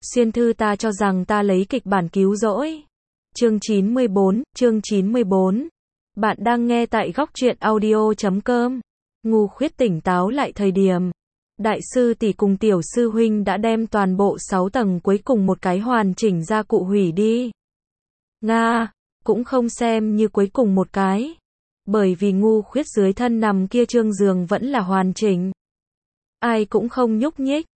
Xuyên thư ta cho rằng ta lấy kịch bản cứu rỗi. Chương 94. Bạn đang nghe tại góc truyện audio.com. Ngu Khuyết tỉnh táo lại thời điểm. Đại sư tỷ cùng tiểu sư huynh đã đem toàn bộ 6 tầng cuối cùng một cái hoàn chỉnh ra cụ hủy đi. Nga, cũng không xem như cuối cùng một cái. Bởi vì Ngu Khuyết dưới thân nằm kia trương giường vẫn là hoàn chỉnh. Ai cũng không nhúc nhích.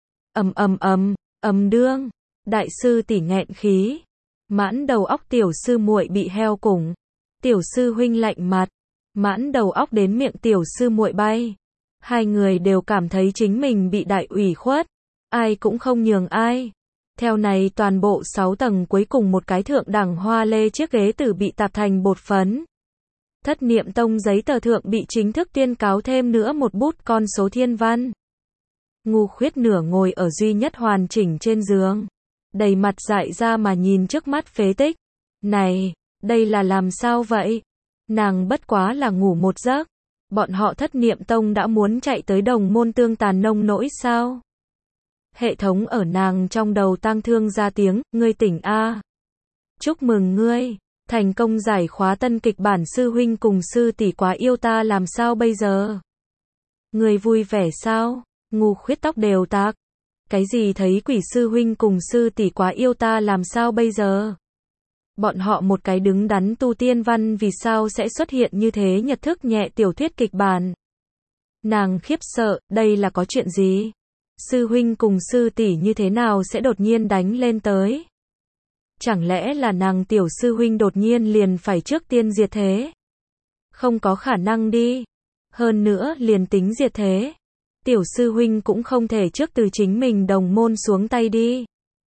Đương. Đại sư tỷ nghẹn khí. Mãn đầu óc tiểu sư muội bị heo củng. Tiểu sư huynh lạnh mặt. Mãn đầu óc đến miệng tiểu sư muội bay. Hai người đều cảm thấy chính mình bị đại ủy khuất. Ai cũng không nhường ai. Theo này toàn bộ 6 tầng cuối cùng một cái thượng đẳng hoa lê chiếc ghế tử bị tạp thành bột phấn. Thất niệm tông giấy tờ thượng bị chính thức tuyên cáo thêm nữa một bút con số thiên văn. Ngu Khuyết nửa ngồi ở duy nhất hoàn chỉnh trên giường. Đầy mặt dại ra mà nhìn trước mắt phế tích. Này, đây là làm sao vậy? Nàng bất quá là ngủ một giấc. Bọn họ thất niệm tông đã muốn chạy tới đồng môn tương tàn nông nỗi sao? Hệ thống ở nàng trong đầu tang thương ra tiếng, ngươi tỉnh a. Chúc mừng ngươi, thành công giải khóa tân kịch bản sư huynh cùng sư tỷ quá yêu ta làm sao bây giờ? Ngươi vui vẻ sao? Ngu Khuyết tóc đều tạc. Cái gì thấy quỷ sư huynh cùng sư tỷ quá yêu ta làm sao bây giờ? Bọn họ một cái đứng đắn tu tiên văn vì sao sẽ xuất hiện như thế nhật thức nhẹ tiểu thuyết kịch bản? Nàng khiếp sợ, đây là có chuyện gì? Sư huynh cùng sư tỷ như thế nào sẽ đột nhiên đánh lên tới? Chẳng lẽ là nàng tiểu sư huynh đột nhiên liền phải trước tiên diệt thế? Không có khả năng đi. Hơn nữa liền tính diệt thế. Tiểu sư huynh cũng không thể trước từ chính mình đồng môn xuống tay đi.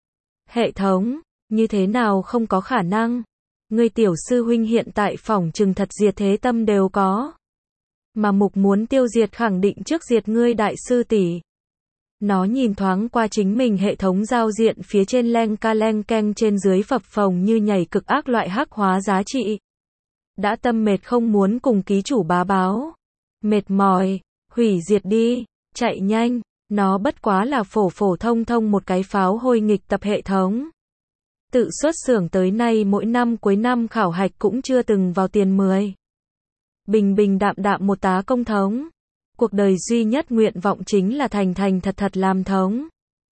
Hệ thống, như thế nào không có khả năng? Ngươi tiểu sư huynh hiện tại phỏng chừng thật diệt thế tâm đều có. Mà mục muốn tiêu diệt khẳng định trước diệt ngươi đại sư tỷ. Nó nhìn thoáng qua chính mình hệ thống giao diện phía trên leng keng trên dưới phập phồng như nhảy cực ác loại hắc hóa giá trị. Đã tâm mệt không muốn cùng ký chủ bá báo. Mệt mỏi, hủy diệt đi, chạy nhanh, nó bất quá là phổ thông một cái pháo hôi nghịch tập hệ thống. Tự xuất xưởng tới nay mỗi năm cuối năm khảo hạch cũng chưa từng vào tiền 10. Bình đạm một tá công thống. Cuộc đời duy nhất nguyện vọng chính là thành thật làm thống.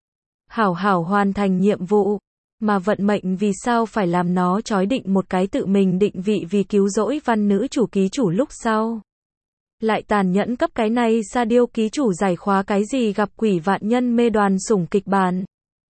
Hảo hoàn thành nhiệm vụ. Mà vận mệnh vì sao phải làm nó trói định một cái tự mình định vị vì cứu rỗi văn nữ chủ ký chủ lúc sau. Lại tàn nhẫn cấp cái này sa điêu ký chủ giải khóa cái gì gặp quỷ vạn nhân mê đoàn sủng kịch bản.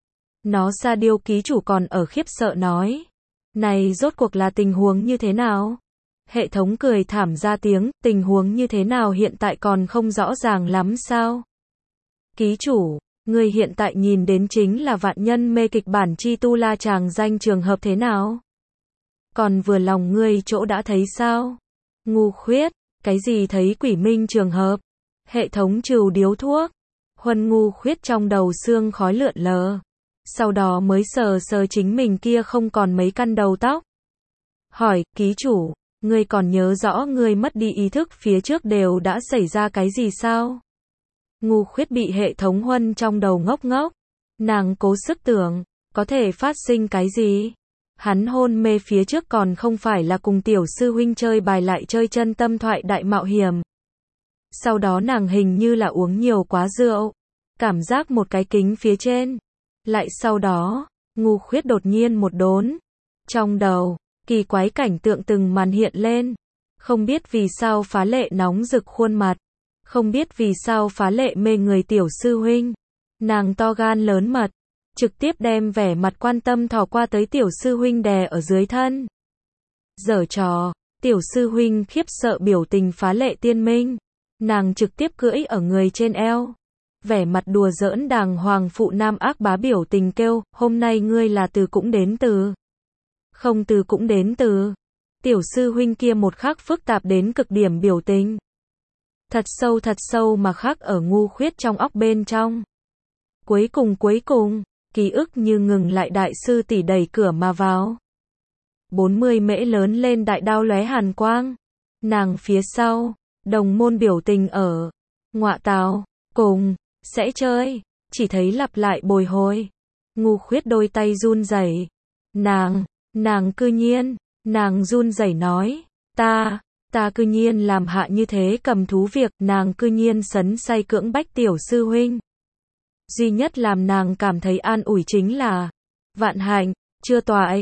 Nó sa điêu ký chủ còn ở khiếp sợ nói. Này rốt cuộc là tình huống như thế nào? Hệ thống cười thảm ra tiếng, tình huống như thế nào hiện tại còn không rõ ràng lắm sao? Ký chủ, người hiện tại nhìn đến chính là vạn nhân mê kịch bản chi tu la chàng danh trường hợp thế nào? Còn vừa lòng ngươi chỗ đã thấy sao? Ngu Khuyết, cái gì thấy quỷ minh trường hợp? Hệ thống trừ điếu thuốc. Huân Ngu Khuyết trong đầu xương khói lượn lờ. Sau đó mới sờ chính mình kia không còn mấy căn đầu tóc. Hỏi, ký chủ, ngươi còn nhớ rõ ngươi mất đi ý thức phía trước đều đã xảy ra cái gì sao? Ngu Khuyết bị hệ thống Huân trong đầu ngốc. Nàng cố sức tưởng, có thể phát sinh cái gì? Hắn hôn mê phía trước còn không phải là cùng tiểu sư huynh chơi bài lại chơi chân tâm thoại đại mạo hiểm. Sau đó nàng hình như là uống nhiều quá rượu. Cảm giác một cái kính phía trên. Lại sau đó, Ngu Khuyết đột nhiên một đốn. Trong đầu, kỳ quái cảnh tượng từng màn hiện lên. Không biết vì sao phá lệ nóng rực khuôn mặt. Không biết vì sao phá lệ mê người tiểu sư huynh. Nàng to gan lớn mật. Trực tiếp đem vẻ mặt quan tâm thò qua tới tiểu sư huynh đè ở dưới thân. Giở trò, tiểu sư huynh khiếp sợ biểu tình phá lệ tiên minh. Nàng trực tiếp cưỡi ở người trên eo. Vẻ mặt đùa giỡn đàng hoàng phụ nam ác bá biểu tình kêu, hôm nay ngươi là từ cũng đến từ. Không từ cũng đến từ. Tiểu sư huynh kia một khắc phức tạp đến cực điểm biểu tình. Thật sâu mà khắc ở Ngu Khuyết trong óc bên trong. Cuối cùng, ký ức như ngừng lại đại sư tỷ đẩy cửa mà vào. 40 mễ lớn lên đại đao lóe hàn quang. Nàng phía sau, đồng môn biểu tình ở. Ngọa tào, cùng, sẽ chơi. Chỉ thấy lặp lại bồi hồi. Ngu Khuyết đôi tay run rẩy. Nàng cư nhiên, nàng run rẩy nói, ta cư nhiên làm hạ như thế cầm thú việc, nàng cư nhiên sấn say cưỡng bách tiểu sư huynh. Duy nhất làm nàng cảm thấy an ủi chính là, vạn hạnh, chưa toại,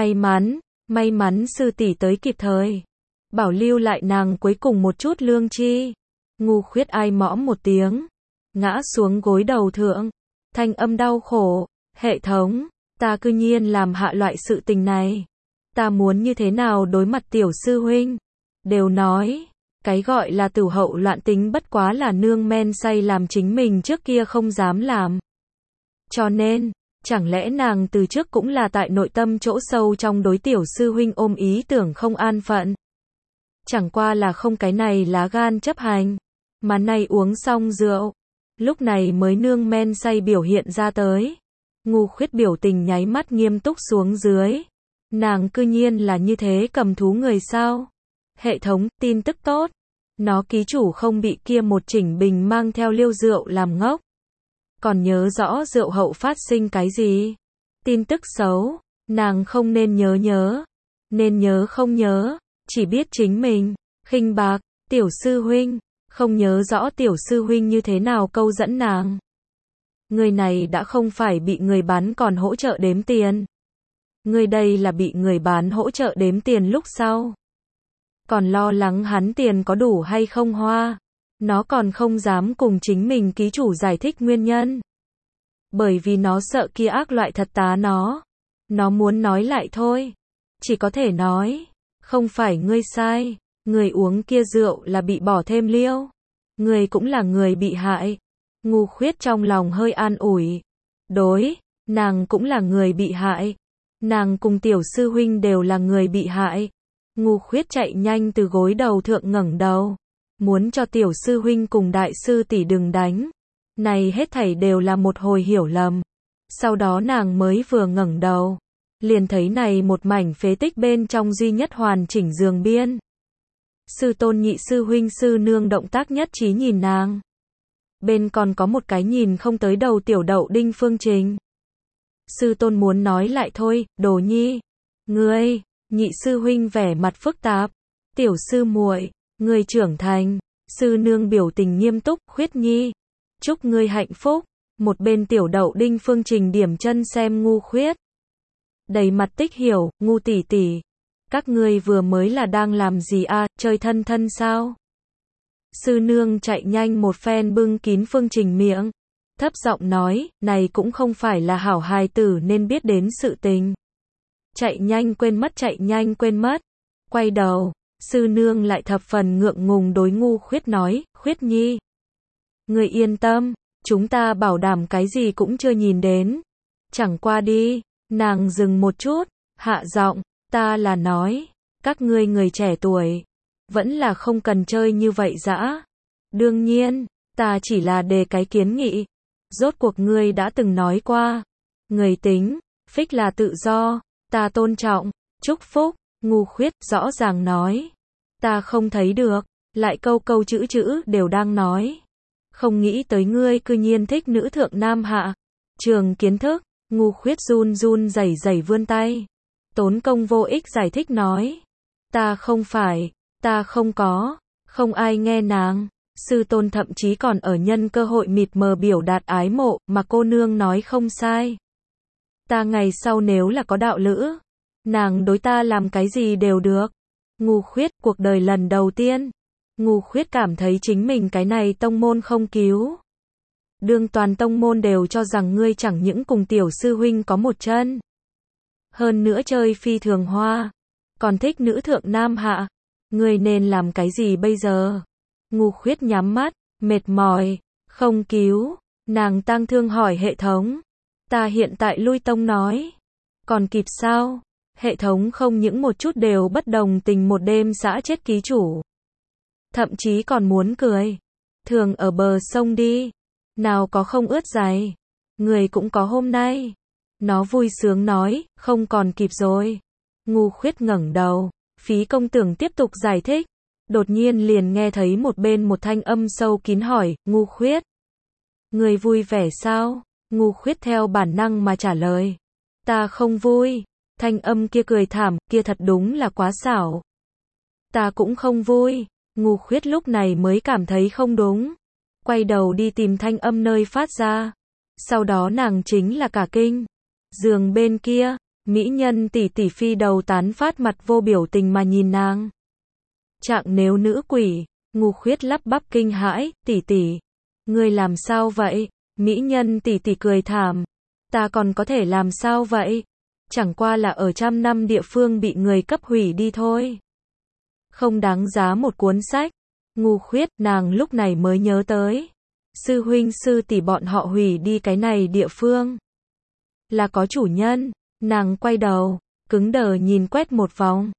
may mắn sư tỷ tới kịp thời. Bảo lưu lại nàng cuối cùng một chút lương chi. Ngu Khuyết ai mõm một tiếng, ngã xuống gối đầu thượng, thanh âm đau khổ, hệ thống, ta cư nhiên làm hạ loại sự tình này. Ta muốn như thế nào đối mặt tiểu sư huynh? Đều nói, cái gọi là tửu hậu loạn tính bất quá là nương men say làm chính mình trước kia không dám làm. Cho nên, chẳng lẽ nàng từ trước cũng là tại nội tâm chỗ sâu trong đối tiểu sư huynh ôm ý tưởng không an phận. Chẳng qua là không cái này lá gan chấp hành, mà nay uống xong rượu, lúc này mới nương men say biểu hiện ra tới. Ngu Khuyết biểu tình nháy mắt nghiêm túc xuống dưới. Nàng cư nhiên là như thế cầm thú người sao? Hệ thống, tin tức tốt. Nó ký chủ không bị kia một chỉnh bình mang theo liêu rượu làm ngốc. Còn nhớ rõ rượu hậu phát sinh cái gì? Tin tức xấu, nàng không nên nhớ, nên nhớ không nhớ, chỉ biết chính mình, khinh bạc, tiểu sư huynh, không nhớ rõ tiểu sư huynh như thế nào câu dẫn nàng. Người này đã không phải bị người bán còn hỗ trợ đếm tiền. Người đây là bị người bán hỗ trợ đếm tiền lúc sau. Còn lo lắng hắn tiền có đủ hay không hoa. Nó còn không dám cùng chính mình ký chủ giải thích nguyên nhân. Bởi vì nó sợ kia ác loại thật tá nó. Nó muốn nói lại thôi. Chỉ có thể nói, không phải ngươi sai. Người uống kia rượu là bị bỏ thêm liêu. Người cũng là người bị hại. Ngu Khuyết trong lòng hơi an ủi. Đối, nàng cũng là người bị hại. Nàng cùng tiểu sư huynh đều là người bị hại. Ngu Khuyết chạy nhanh từ gối đầu thượng ngẩng đầu. Muốn cho tiểu sư huynh cùng đại sư tỷ đừng đánh. Này hết thảy đều là một hồi hiểu lầm. Sau đó nàng mới vừa ngẩng đầu, liền thấy này một mảnh phế tích bên trong duy nhất hoàn chỉnh giường biên. Sư tôn nhị sư huynh sư nương động tác nhất trí nhìn nàng. Bên còn có một cái nhìn không tới đầu tiểu đậu đinh Phương Trình. Sư tôn muốn nói lại thôi, Đồ Nhi. Ngươi, nhị sư huynh vẻ mặt phức tạp. Tiểu sư muội, ngươi trưởng thành. Sư nương biểu tình nghiêm túc, Khuyết Nhi. Chúc ngươi hạnh phúc. Một bên tiểu đậu đinh Phương Trình điểm chân xem Ngu Khuyết. Đầy mặt tích hiểu, Ngu tỷ tỷ. Các ngươi vừa mới là đang làm gì à, chơi thân thân sao? Sư nương chạy nhanh một phen bưng kín Phương Trình miệng. Thấp giọng nói, này cũng không phải là hảo hài tử nên biết đến sự tình. Chạy nhanh quên mất. Quay đầu, sư nương lại thập phần ngượng ngùng đối Ngu Khuyết nói, Khuyết Nhi. Người yên tâm, chúng ta bảo đảm cái gì cũng chưa nhìn đến. Chẳng qua đi, nàng dừng một chút, hạ giọng, ta là nói, các ngươi người trẻ tuổi, vẫn là không cần chơi như vậy dã. Đương nhiên, ta chỉ là đề cái kiến nghị. Rốt cuộc ngươi đã từng nói qua, người tính, phích là tự do, ta tôn trọng, chúc phúc. Ngu Khuyết rõ ràng nói, ta không thấy được, lại câu chữ đều đang nói. Không nghĩ tới ngươi cư nhiên thích nữ thượng nam hạ. Trường kiến thức, Ngu Khuyết run rẩy vươn tay. Tốn công vô ích giải thích nói, ta không phải, ta không có, không ai nghe nàng. Sư tôn thậm chí còn ở nhân cơ hội mịt mờ biểu đạt ái mộ, mà cô nương nói không sai. Ta ngày sau nếu là có đạo lữ, nàng đối ta làm cái gì đều được. Ngu Khuyết, cuộc đời lần đầu tiên, Ngu Khuyết cảm thấy chính mình cái này tông môn không cứu. Đương toàn tông môn đều cho rằng ngươi chẳng những cùng tiểu sư huynh có một chân. Hơn nữa chơi phi thường hoa, còn thích nữ thượng nam hạ. Ngươi nên làm cái gì bây giờ? Ngu Khuyết nhắm mắt, mệt mỏi, không cứu. Nàng tang thương hỏi hệ thống. Ta hiện tại lui tông nói. Còn kịp sao? Hệ thống không những một chút đều bất đồng tình một đêm xã chết ký chủ. Thậm chí còn muốn cười. Thường ở bờ sông đi. Nào có không ướt giày. Người cũng có hôm nay. Nó vui sướng nói, không còn kịp rồi. Ngu Khuyết ngẩng đầu. Phí công tưởng tiếp tục giải thích. Đột nhiên liền nghe thấy một bên một thanh âm sâu kín hỏi, Ngu Khuyết. Người vui vẻ sao? Ngu Khuyết theo bản năng mà trả lời. Ta không vui. Thanh âm kia cười thảm, kia thật đúng là quá xảo. Ta cũng không vui. Ngu Khuyết lúc này mới cảm thấy không đúng. Quay đầu đi tìm thanh âm nơi phát ra. Sau đó nàng chính là cả kinh. Giường bên kia, mỹ nhân tỷ tỷ phi đầu tán phát mặt vô biểu tình mà nhìn nàng. Trạng nếu nữ quỷ, Ngu Khuyết lắp bắp kinh hãi, tỷ tỷ. Ngươi làm sao vậy? Mỹ nhân tỷ tỷ cười thảm. Ta còn có thể làm sao vậy? Chẳng qua là ở 100 năm địa phương bị người cấp hủy đi thôi. Không đáng giá một cuốn sách. Ngu Khuyết, nàng lúc này mới nhớ tới. Sư huynh sư tỷ bọn họ hủy đi cái này địa phương. Là có chủ nhân. Nàng quay đầu, cứng đờ nhìn quét một vòng.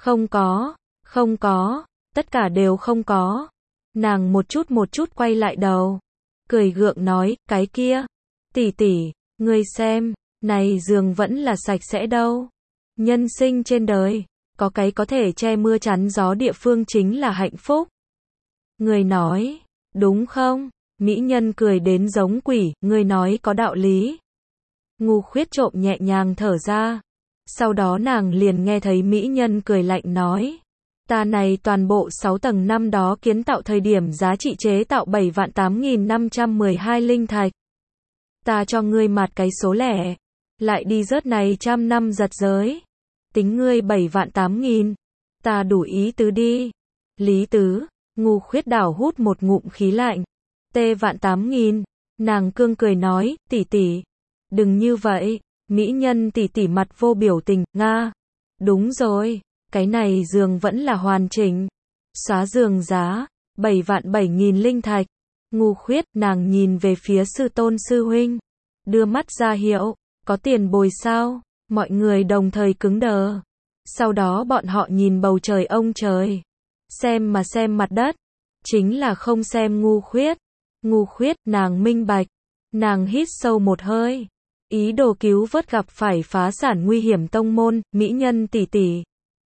Không có, tất cả đều không có. Nàng một chút quay lại đầu. Cười gượng nói, cái kia. Tỷ tỷ, ngươi xem, này giường vẫn là sạch sẽ đâu. Nhân sinh trên đời, có cái có thể che mưa chắn gió địa phương chính là hạnh phúc. Người nói, đúng không? Mỹ nhân cười đến giống quỷ, người nói có đạo lý. Ngu Khuyết trộm nhẹ nhàng thở ra. Sau đó nàng liền nghe thấy mỹ nhân cười lạnh nói. Ta này toàn bộ 6 tầng năm đó kiến tạo thời điểm giá trị chế tạo 7.8512 linh thạch. Ta cho ngươi mạt cái số lẻ. Lại đi rớt này 100 năm giật giới. Tính ngươi 7.8.000. Ta đủ ý tứ đi. Lý tứ. Ngu Khuyết đảo hút một ngụm khí lạnh. T.8.000. Nàng cương cười nói, tỷ tỷ. Đừng như vậy. Mỹ nhân tỷ tỷ mặt vô biểu tình, nga. Đúng rồi. Cái này giường vẫn là hoàn chỉnh. Xóa giường giá. 7.7.000 linh thạch. Ngu Khuyết, nàng nhìn về phía sư tôn sư huynh. Đưa mắt ra hiệu. Có tiền bồi sao? Mọi người đồng thời cứng đờ. Sau đó bọn họ nhìn bầu trời ông trời. Xem mà xem mặt đất. Chính là không xem Ngu Khuyết. Ngu Khuyết, nàng minh bạch. Nàng hít sâu một hơi. Ý đồ cứu vớt gặp phải phá sản nguy hiểm tông môn, mỹ nhân tỷ tỷ.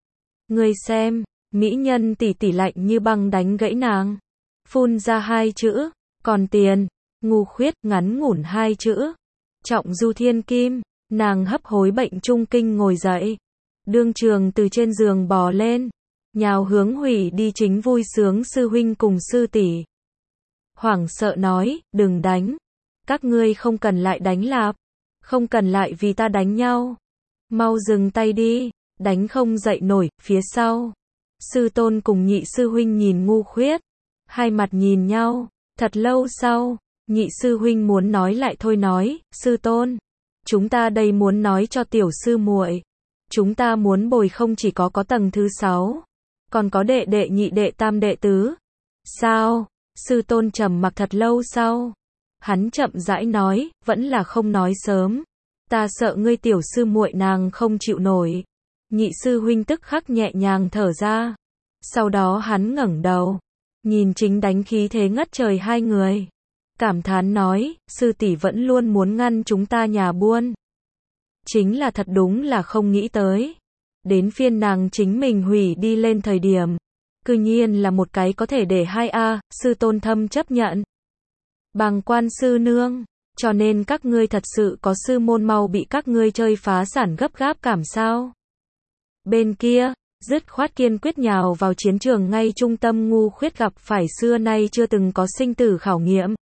Ngươi xem, mỹ nhân tỷ tỷ lạnh như băng đánh gãy nàng. Phun ra 2 chữ, còn tiền. Ngu Khuyết, ngắn ngủn 2 chữ. Trọng du thiên kim. Nàng hấp hối bệnh trung kinh ngồi dậy. Đương trường từ trên giường bò lên. Nhào hướng hủy đi chính vui sướng sư huynh cùng sư tỷ. Hoảng sợ nói, đừng đánh. Các ngươi không cần lại đánh lạp. Không cần lại vì ta đánh nhau. Mau dừng tay đi. Đánh không dậy nổi, phía sau. Sư tôn cùng nhị sư huynh nhìn Ngu Khuyết. Hai mặt nhìn nhau. Thật lâu sau, nhị sư huynh muốn nói lại thôi nói, sư tôn. Chúng ta đây muốn nói cho tiểu sư muội. Chúng ta muốn bồi không chỉ có tầng thứ 6. Còn có đệ đệ nhị đệ tam đệ tứ. Sao? Sư tôn trầm mặc thật lâu sau. Hắn chậm rãi nói, vẫn là không nói sớm. Ta sợ ngươi tiểu sư muội nàng không chịu nổi. Nhị sư huynh tức khắc nhẹ nhàng thở ra. Sau đó hắn ngẩng đầu. Nhìn chính đánh khí thế ngất trời hai người. Cảm thán nói, sư tỷ vẫn luôn muốn ngăn chúng ta nhà buôn. Chính là thật đúng là không nghĩ tới. Đến phiên nàng chính mình hủy đi lên thời điểm. Cư nhiên là một cái có thể để 2A, sư tôn thâm chấp nhận. Bàng quan sư nương, cho nên các ngươi thật sự có sư môn mau bị các ngươi chơi phá sản gấp gáp cảm sao. Bên kia, dứt khoát kiên quyết nhào vào chiến trường ngay trung tâm Ngu Khuyết gặp phải xưa nay chưa từng có sinh tử khảo nghiệm.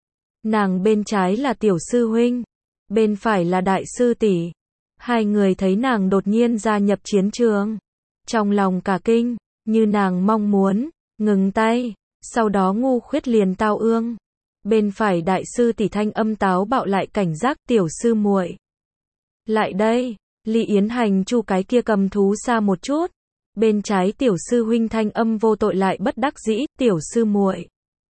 Nàng bên trái là tiểu sư huynh, bên phải là đại sư tỷ. Hai người thấy nàng đột nhiên gia nhập chiến trường. Trong lòng cả kinh, như nàng mong muốn, ngừng tay. Sau đó Ngu Khuyết liền tao ương. Bên phải đại sư tỷ thanh âm táo bạo lại cảnh giác tiểu sư muội. Lại đây, Lý Yến Hành chu cái kia cầm thú xa một chút. Bên trái tiểu sư huynh thanh âm vô tội lại bất đắc dĩ, tiểu sư muội.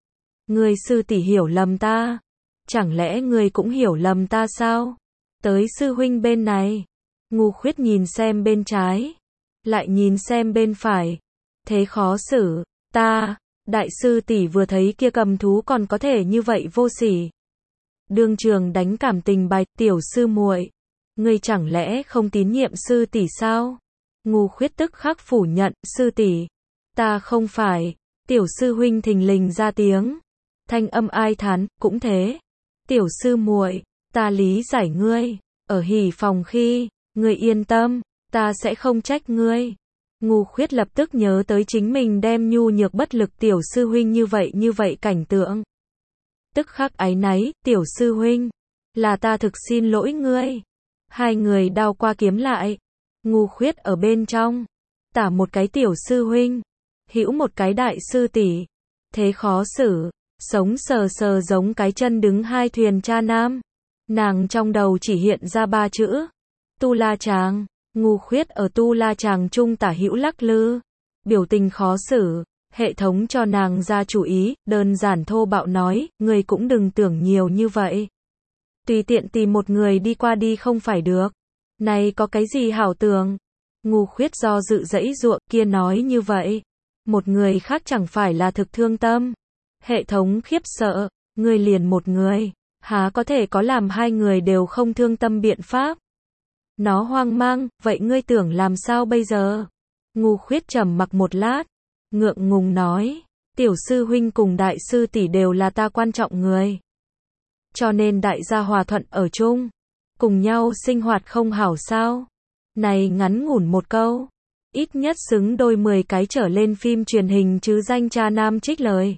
Người sư tỷ hiểu lầm ta. Chẳng lẽ người cũng hiểu lầm ta sao? Tới sư huynh bên này. Ngu Khuyết nhìn xem bên trái. Lại nhìn xem bên phải. Thế khó xử. Ta, đại sư tỷ vừa thấy kia cầm thú còn có thể như vậy vô sỉ. Đương trường đánh cảm tình bài, tiểu sư muội. Ngươi chẳng lẽ không tín nhiệm sư tỷ sao? Ngu Khuyết tức khắc phủ nhận, sư tỷ. Ta không phải. Tiểu sư huynh thình lình ra tiếng. Thanh âm ai thán, cũng thế. Tiểu sư muội, Ta lý giải ngươi, ở hỉ phòng khi, ngươi yên tâm, ta sẽ không trách ngươi. Ngu Khuyết lập tức nhớ tới chính mình đem nhu nhược bất lực tiểu sư huynh như vậy cảnh tượng. Tức khắc áy náy, tiểu sư huynh, là ta thực xin lỗi ngươi. Hai người đao qua kiếm lại. Ngu Khuyết ở bên trong, tả một cái tiểu sư huynh, hữu một cái đại sư tỷ, thế khó xử, sống sờ sờ giống cái chân đứng hai thuyền cha nam. Nàng trong đầu chỉ hiện ra ba chữ, Tu La Chàng. Ngu Khuyết ở Tu La Chàng trung tả hữu lắc lư, biểu tình khó xử. Hệ thống cho nàng ra chủ ý, đơn giản thô bạo nói, ngươi cũng đừng tưởng nhiều như vậy. Tùy tiện tìm một người đi qua đi không phải được. Này có cái gì hảo tưởng. Ngu Khuyết do dự dãy ruộng kia nói như vậy. Một người khác chẳng phải là thực thương tâm. Hệ thống khiếp sợ, ngươi liền một người, há có thể có làm hai người đều không thương tâm biện pháp. Nó hoang mang, vậy ngươi tưởng làm sao bây giờ? Ngu Khuyết trầm mặc một lát, ngượng ngùng nói, tiểu sư huynh cùng đại sư tỷ đều là ta quan trọng người. Cho nên đại gia hòa thuận ở chung, cùng nhau sinh hoạt không hảo sao? Này ngắn ngủn một câu, ít nhất xứng đôi 10 cái trở lên phim truyền hình chứ danh cha nam trích lời.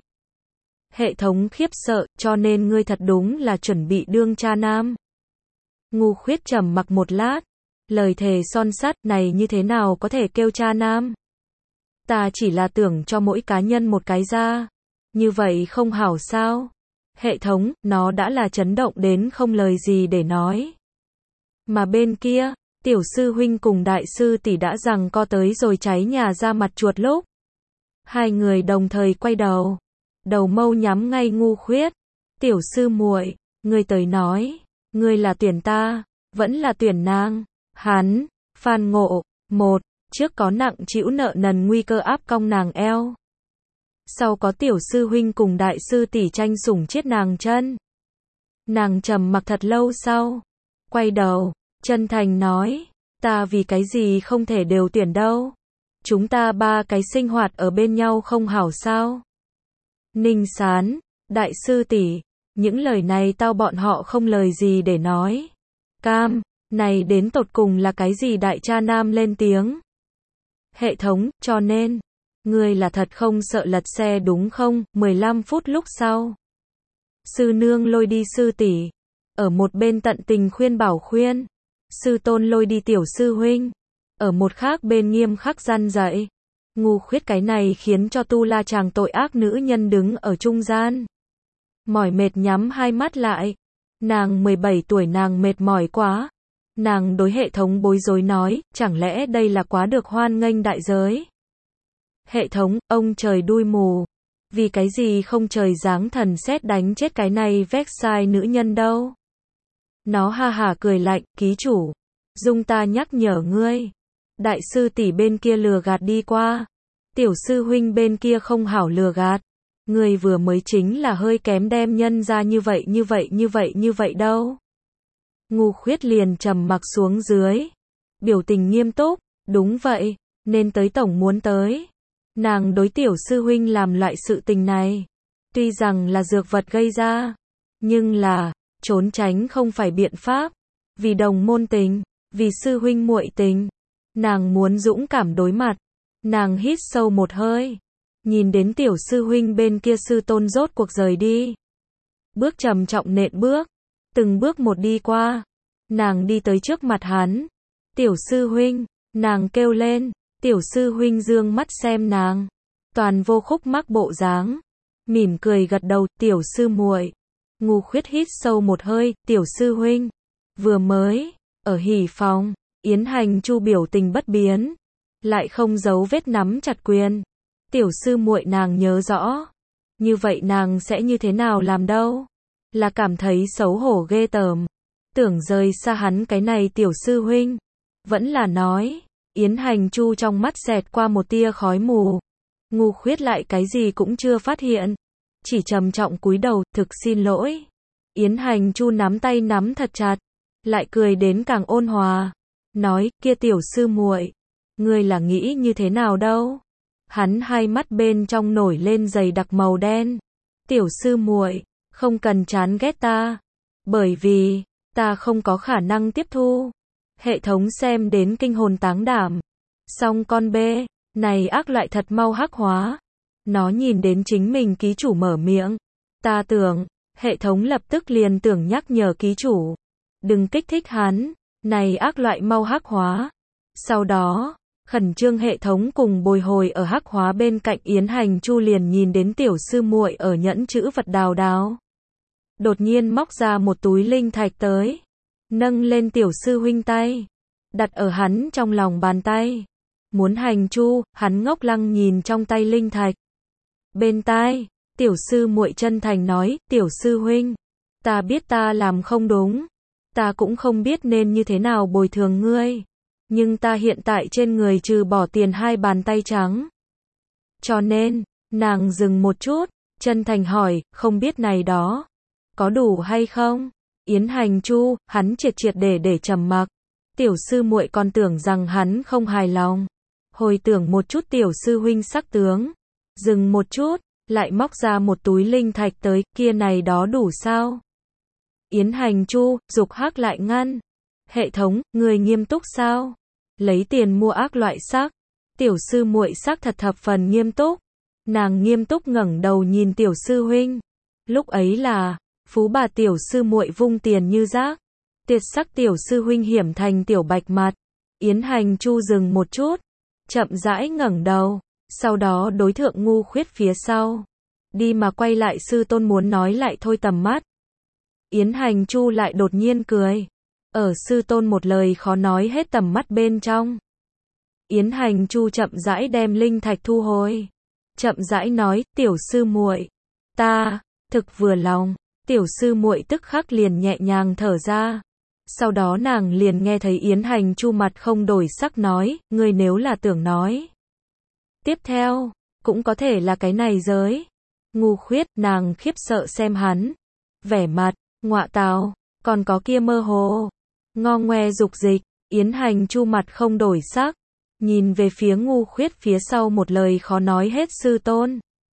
Hệ thống khiếp sợ, cho nên ngươi thật đúng là chuẩn bị đương cha nam. Ngu Khuyết trầm mặc một lát, lời thề son sắt, này như thế nào có thể kêu cha nam? Ta chỉ là tưởng cho mỗi cá nhân một cái ra. Như vậy không hảo sao? Hệ thống, nó đã là chấn động đến không lời gì để nói. Mà bên kia, tiểu sư huynh cùng đại sư tỷ đã giằng co tới rồi cháy nhà ra mặt chuột lúc. Hai người đồng thời quay đầu. Đầu mâu nhắm ngay Ngu Khuyết. Tiểu sư muội, ngươi tới nói, ngươi là tuyển ta, vẫn là tuyển nàng. Hắn, Phan Ngộ, một, trước có nặng trĩu nợ nần nguy cơ áp cong nàng eo. Sau có tiểu sư huynh cùng đại sư tỷ tranh sủng chết nàng chân. Nàng trầm mặc thật lâu sau, quay đầu, chân thành nói, ta vì cái gì không thể đều tuyển đâu. Chúng ta ba cái sinh hoạt ở bên nhau không hảo sao. Ninh Sán, đại sư tỷ, những lời này tao bọn họ không lời gì để nói. Cam, này đến tột cùng là cái gì đại cha nam lên tiếng. Hệ thống, cho nên, ngươi là thật không sợ lật xe đúng không? 15 phút lúc sau, sư nương lôi đi sư tỷ, ở một bên tận tình khuyên bảo khuyên. Sư tôn lôi đi tiểu sư huynh, ở một khác bên nghiêm khắc răn dạy. Ngu Khuyết cái này khiến cho Tu La Chàng tội ác nữ nhân đứng ở trung gian. Mỏi mệt nhắm hai mắt lại. Nàng 17 tuổi nàng mệt mỏi quá. Nàng đối hệ thống bối rối nói, chẳng lẽ đây là quá được hoan nghênh đại giới? Hệ thống, ông trời đuôi mù. Vì cái gì không trời giáng thần sét đánh chết cái này vét sai nữ nhân đâu? Nó ha hả cười lạnh, ký chủ. Dung ta nhắc nhở ngươi. Đại sư tỷ bên kia lừa gạt đi qua. Tiểu sư huynh bên kia không hảo lừa gạt. Ngươi vừa mới chính là hơi kém đem nhân ra như vậy đâu. Ngu Khuyết liền trầm mặc xuống dưới. Biểu tình nghiêm túc, đúng vậy, nên tới tổng muốn tới. Nàng đối tiểu sư huynh làm loại sự tình này. Tuy rằng là dược vật gây ra, nhưng là, trốn tránh không phải biện pháp. Vì đồng môn tình, vì sư huynh muội tình. Nàng muốn dũng cảm đối mặt. Nàng hít sâu một hơi. Nhìn đến tiểu sư huynh bên kia sư tôn rốt cuộc rời đi. Bước trầm trọng nện bước. Từng bước một đi qua. Nàng đi tới trước mặt hắn. Tiểu sư huynh, nàng kêu lên. Tiểu sư huynh dương mắt xem nàng. Toàn vô khúc mắc bộ dáng. Mỉm cười gật đầu, tiểu sư muội. Ngu Khuyết hít sâu một hơi, tiểu sư huynh. Vừa mới, ở hỉ phòng, Yến Hành Chu biểu tình bất biến. Lại không giấu vết nắm chặt quyền. Tiểu sư muội nàng nhớ rõ. Như vậy nàng sẽ như thế nào làm đâu? Là cảm thấy xấu hổ ghê tởm. Tưởng rời xa hắn cái này tiểu sư huynh. Vẫn là nói. Yến Hành Chu trong mắt xẹt qua một tia khói mù. Ngu Khuyết lại cái gì cũng chưa phát hiện. Chỉ trầm trọng cúi đầu, thực xin lỗi. Yến Hành Chu nắm tay nắm thật chặt. Lại cười đến càng ôn hòa. Nói, kia tiểu sư muội, ngươi là nghĩ như thế nào đâu? Hắn hai mắt bên trong nổi lên dày đặc màu đen. Tiểu sư muội, không cần chán ghét ta. Bởi vì, Ta không có khả năng tiếp thu. Hệ thống xem đến kinh hồn táng đảm. Xong con bê, này ác loại thật mau hắc hóa. Nó nhìn đến chính mình ký chủ mở miệng. Ta tưởng, hệ thống lập tức liền tưởng nhắc nhở ký chủ. Đừng kích thích hắn, này ác loại mau hắc hóa. Sau đó, khẩn trương hệ thống cùng bồi hồi ở hắc hóa bên cạnh Yến Hành Chu liền nhìn đến tiểu sư muội ở nhẫn chữ vật đào đào. Đột nhiên móc ra một túi linh thạch tới. Nâng lên tiểu sư huynh tay. Đặt ở hắn trong lòng bàn tay. Muốn Hành Chu, hắn ngốc lăng nhìn trong tay linh thạch. Bên tai, tiểu sư muội chân thành nói, tiểu sư huynh. Ta biết ta làm không đúng. Ta cũng không biết nên như thế nào bồi thường ngươi. Nhưng ta hiện tại trên người trừ bỏ tiền 2 bàn tay trắng. Cho nên, nàng dừng một chút, chân thành hỏi, không biết này đó. Có đủ hay không? Yến Hành Chu, hắn triệt để trầm mặc. Tiểu sư muội còn tưởng rằng hắn không hài lòng. Hồi tưởng một chút tiểu sư huynh sắc tướng. Dừng một chút, lại móc ra một túi linh thạch tới, kia này đó đủ sao? Yến Hành Chu, dục hắc lại ngăn. Hệ thống, người nghiêm túc sao? Lấy tiền mua ác loại sắc. Tiểu sư muội sắc thật thập phần nghiêm túc. Nàng nghiêm túc ngẩng đầu nhìn tiểu sư huynh. Lúc ấy là, phú bà tiểu sư muội vung tiền như rác. Tiệt sắc tiểu sư huynh hiểm thành tiểu bạch mặt. Yến Hành Chu dừng một chút, chậm rãi ngẩng đầu, sau đó đối thượng Ngu Khuyết phía sau. Đi mà quay lại sư tôn muốn nói lại thôi tầm mắt. Yến Hành Chu lại đột nhiên cười. Ở sư tôn một lời khó nói hết tầm mắt bên trong. Yến Hành Chu chậm rãi đem linh thạch thu hồi. Chậm rãi nói, tiểu sư muội, ta thực vừa lòng. Tiểu sư muội tức khắc liền nhẹ nhàng thở ra. Sau đó nàng liền nghe thấy Yến Hành Chu mặt không đổi sắc nói, ngươi nếu là tưởng nói. Tiếp theo, cũng có thể là cái này giới. Ngu Khuyết, nàng khiếp sợ xem hắn. Vẻ mặt, ngọa tào, còn có kia mơ hồ. Ngo ngoe dục dịch, Yến Hành Chu mặt không đổi sắc. Nhìn về phía Ngu Khuyết phía sau một lời khó nói hết sư tôn.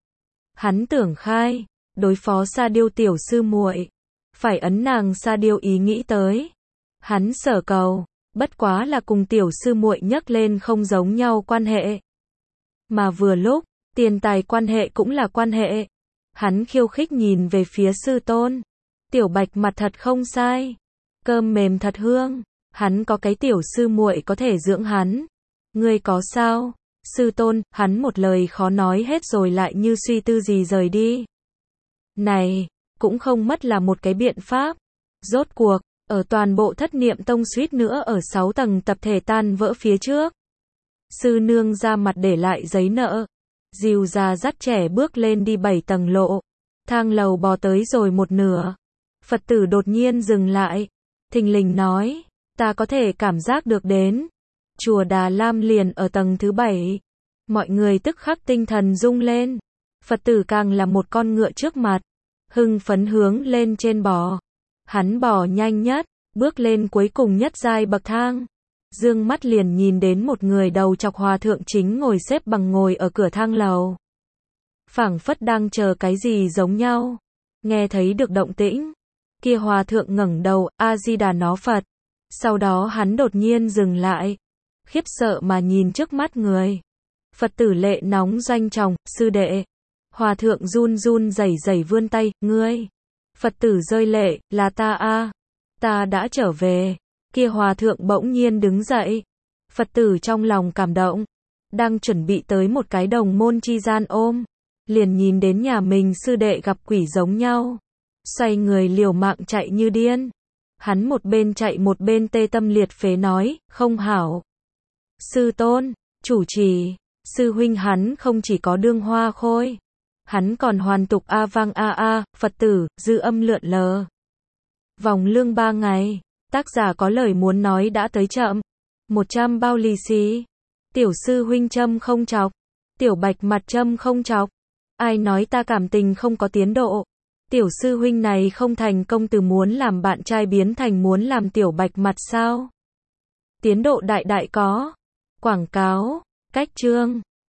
Hắn tưởng khai, đối phó Sa Điêu tiểu sư muội, phải ấn nàng Sa Điêu ý nghĩ tới. Hắn sở cầu, bất quá là cùng tiểu sư muội nhắc lên không giống nhau quan hệ. Mà vừa lúc, tiền tài quan hệ cũng là quan hệ. Hắn khiêu khích nhìn về phía sư tôn. Tiểu bạch mặt thật không sai. Cơm mềm thật hương. Hắn có cái tiểu sư muội có thể dưỡng hắn. Ngươi có sao? Sư tôn, hắn một lời khó nói hết rồi lại như suy tư gì rời đi. Này, cũng không mất là một cái biện pháp. Rốt cuộc, ở toàn bộ Thất Niệm Tông suýt nữa ở 6 tầng tập thể tan vỡ phía trước. Sư nương ra mặt để lại giấy nợ. Dìu già dắt trẻ bước lên đi 7 tầng lộ. Thang lầu bò tới rồi một nửa. Phật tử đột nhiên dừng lại. Thình lình nói, ta có thể cảm giác được đến. Chùa Đà Lam liền ở tầng thứ 7. Mọi người tức khắc tinh thần rung lên. Phật tử càng là một con ngựa trước mặt. Hưng phấn hướng lên trên bò. Hắn bò nhanh nhất, bước lên cuối cùng nhất giai bậc thang. Dương mắt liền nhìn đến một người đầu chọc hòa thượng chính ngồi xếp bằng ngồi ở cửa thang lầu. Phảng phất đang chờ cái gì giống nhau. Nghe thấy được động tĩnh. Kia hòa thượng ngẩng đầu, A-di-đà nó Phật. Sau đó hắn đột nhiên dừng lại. Khiếp sợ mà nhìn trước mắt người. Phật tử lệ nóng doanh trọng, sư đệ. Hòa thượng run run rẩy rẩy vươn tay, ngươi. Phật tử rơi lệ, là ta a, ta đã trở về. Kia hòa thượng bỗng nhiên đứng dậy. Phật tử trong lòng cảm động. Đang chuẩn bị tới một cái đồng môn chi gian ôm. Liền nhìn đến nhà mình sư đệ gặp quỷ giống nhau. Xoay người liều mạng chạy như điên. Hắn một bên chạy một bên tê tâm liệt phế nói, không hảo. Sư tôn, chủ trì, sư huynh hắn không chỉ có đương hoa khôi. Hắn còn hoàn tục a vang a a, Phật tử, dư âm lượn lờ. Vòng lương 3 ngày, tác giả có lời muốn nói đã tới chậm. 100 bao lì xì. Tiểu sư huynh châm không chọc. Tiểu bạch mặt châm không chọc. Ai nói ta cảm tình không có tiến độ. Tiểu sư huynh này không thành công từ muốn làm bạn trai biến thành muốn làm tiểu bạch mặt sao. Tiến độ đại đại có. Quảng cáo, cách chương.